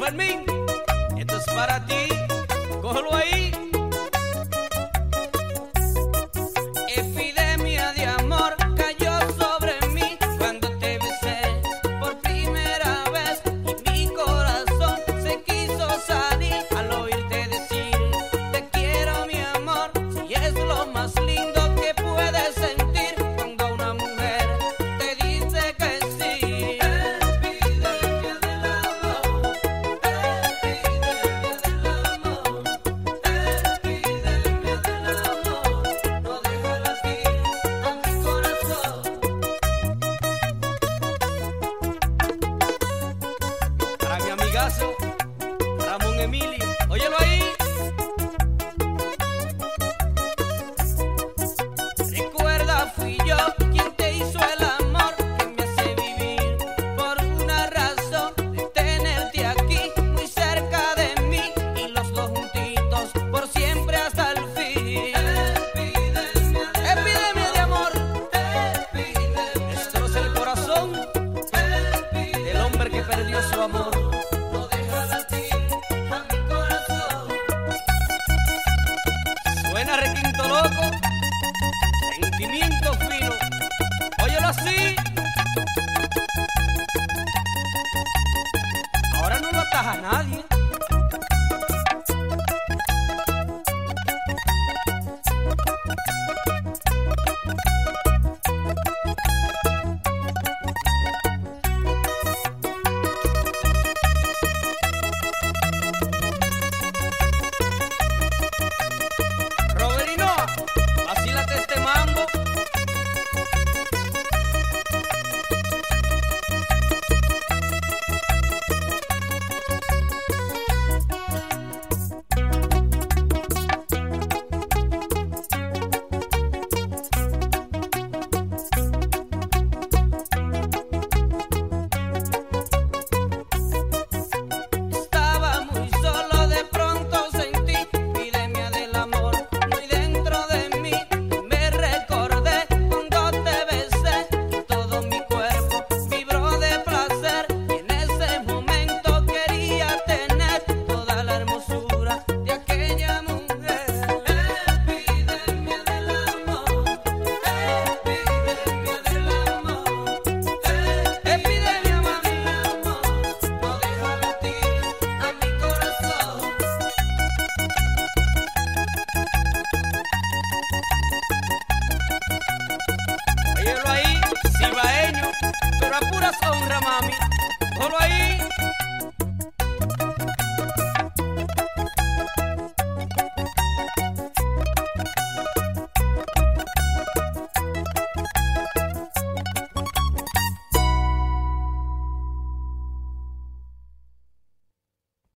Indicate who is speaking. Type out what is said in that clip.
Speaker 1: Fermín, esto es para ti, cógelo ahí. Epidemia de amor cayó sobre mí cuando te besé por primera vez y mi corazón se quiso salir al oírte decir te quiero mi amor. Si es lo más lindo que puedes sentir cuando una mujer te dice que sí. Epidemia del amor, epidemia del amor, epidemia del amor, no deja latir a mi corazón. Para mi amigazo Ramón Emilio, óyelo ahí. Recuerda, fui yo quien te hizo el amor que me hace vivir por una razón de tenerte aquí muy cerca de mí y los dos juntitos por siempre hasta el fin. Epidemia de amor, destroza el corazón del hombre que perdió su amor. No deja latir a mi corazón. Suena requinto loco, sentimiento fino, óyelo así. Ahora no lo ataja nadie.